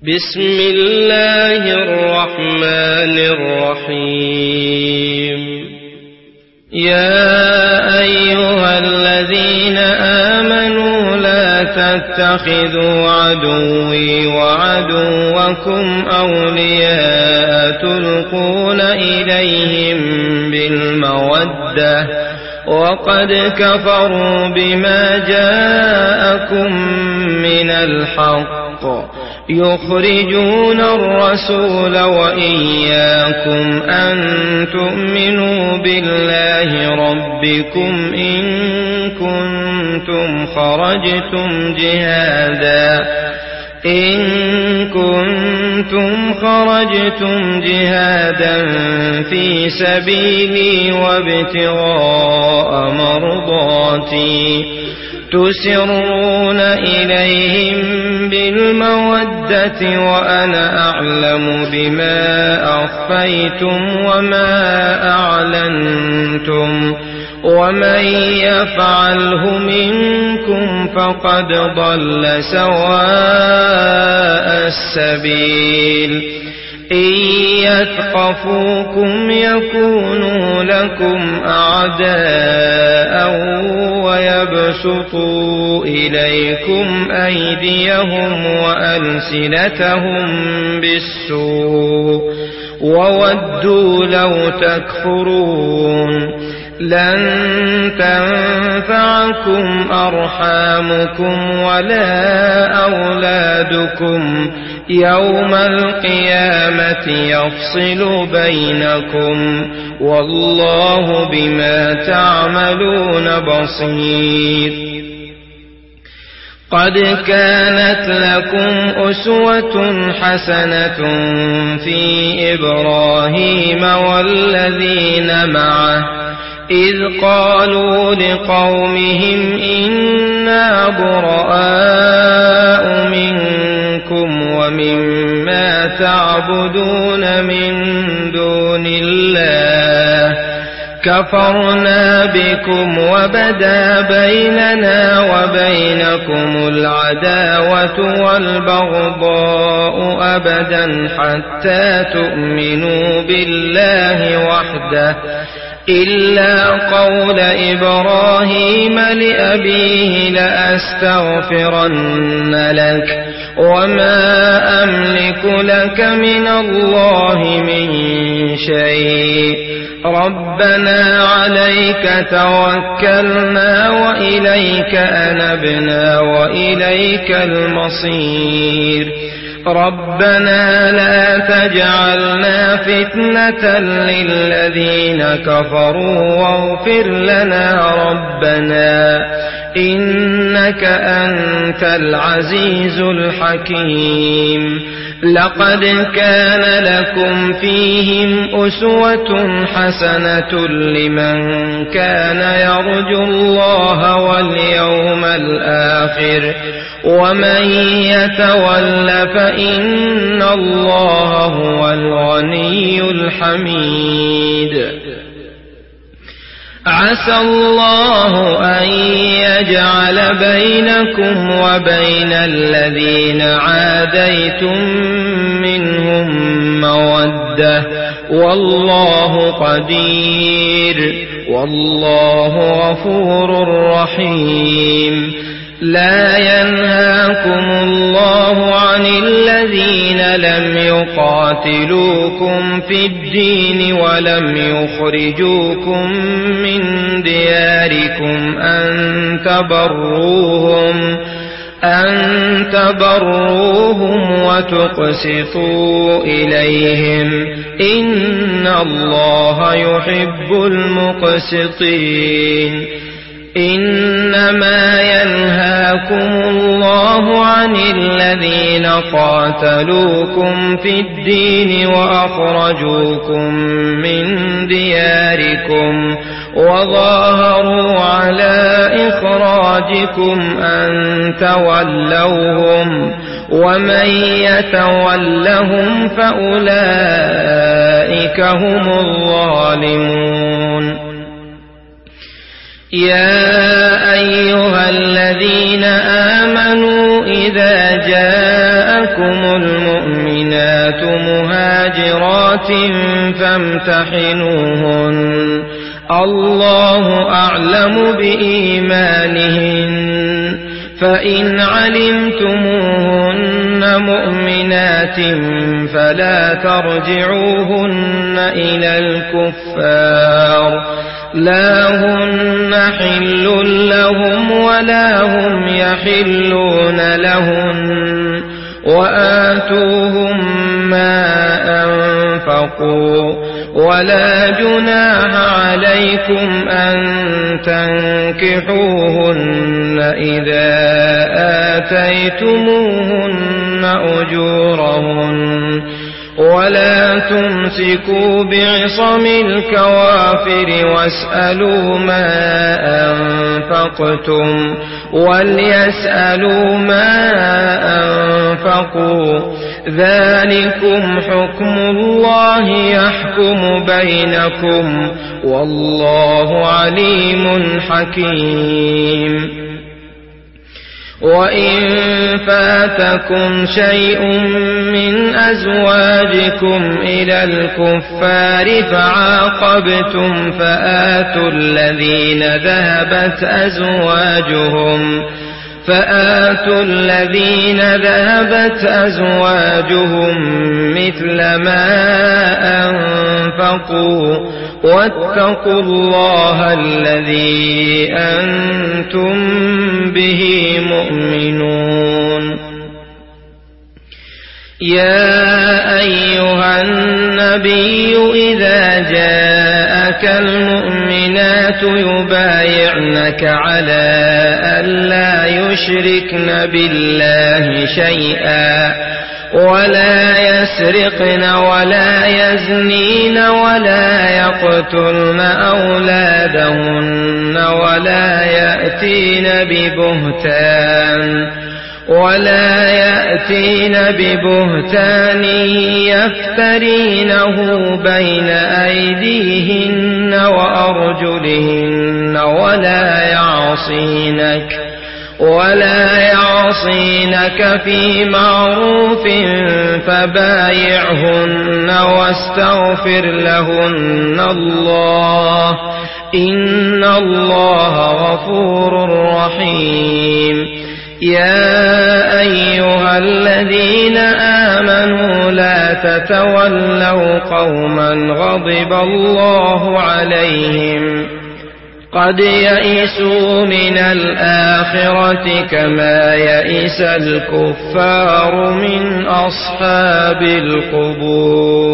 بسم الله الرحمن الرحيم. يا أيها الذين آمنوا لا تتخذوا عدوي وعدوكم أولياء تلقون إليهم بالمودة وقد كفروا بما جاءكم من الحق يخرجون الرسول وإياكم أن تؤمنوا بالله ربكم إن كنتم خرجتم جهادا في سبيلي وابتغاء مرضاتي تسرون إليهم بالمودة وأنا أعلم بما أخفيتم وما أعلنتم ومن يفعله منكم فقد ضل سواء السبيل. إن يثقفوكم يكونوا لكم أعداء ويبسطوا إليكم أيديهم وألسنتهم بالسوء وودوا لو تكفرون. لن تنفعكم أرحامكم ولا أولادكم يوم القيامة يفصل بينكم والله بما تعملون بصير. قد كانت لكم أسوة حسنة في إبراهيم والذين معه إذ قالوا لقومهم إنا براء منكم ومما تعبدون من دون الله كفرنا بكم وبدا بيننا وبينكم العداوة والبغضاء أبدا حتى تؤمنوا بالله وحده إلا قول إبراهيم لأبيه لأستغفرن لك وما أملك لك من الله من شيء ربنا عليك توكلنا وإليك أنبنا وإليك المصير. ربنا لا تجعلنا فتنة للذين كفروا واغفر لنا ربنا إنك أنت العزيز الحكيم. لقد كان لكم فيهم أسوة حسنة لمن كان يرجو الله واليوم الآخر ومن يتول فإن الله هو الغني الحميد. عسى الله أن يجعل بينكم وبين الذين عاديتم منهم مودة والله قدير والله غفور رحيم. لا ينهاكم الله عن الذين لم يقاتلوكم في الدين ولم يخرجوكم من دياركم أن تبروهم وتقسطوا إليهم إن الله يحب المقسطين. إنما ينهاكم الله عن الذين قاتلوكم في الدين وأخرجوكم من دياركم وظاهروا على إخراجكم أن تولوهم ومن يتولهم فأولئك هم الظالمون. يا أيها الذين آمنوا إذا جاءكم لكم المؤمنات مهاجرات فامتحنوهن الله أعلم بإيمانهن فإن علمتموهن مؤمنات فلا ترجعوهن إلى الكفار لا هن حل لهم ولا هم يحلون لهن وآتوهم ما أنفقوا ولا جناح عليكم أن تنكحوهن إذا آتيتموهن أجورهن ولا تمسكوا بعصم الكوافر واسألوا ما أنفقتم وليسألوا ما أنفقوا ذلكم حكم الله يحكم بينكم والله عليم حكيم وإن فاتكم شيء من أزواجكم إلى الكفار فعاقبتم فآتوا الذين ذهبت أزواجهم مثل ما أنفقوا واتقوا الله الذي أنتم به مؤمنون يا أيها النبي إذا جاءك المؤمنات يبايعنك على ألا يشركن بالله شيئا ولا يسرقن ولا يزنين ولا يقتلن أولادهن ولا يأتين ببهتان يفترينه بين أيديهن وأرجلهن ولا يعصينك في معروف فبايعهن واستغفر لهن الله إن الله غفور رحيم يا أيها الذين آمنوا لا تتولوا قوما غضب الله عليهم قد يئسوا من الآخرة كما يئس الكفار من أصحاب القبور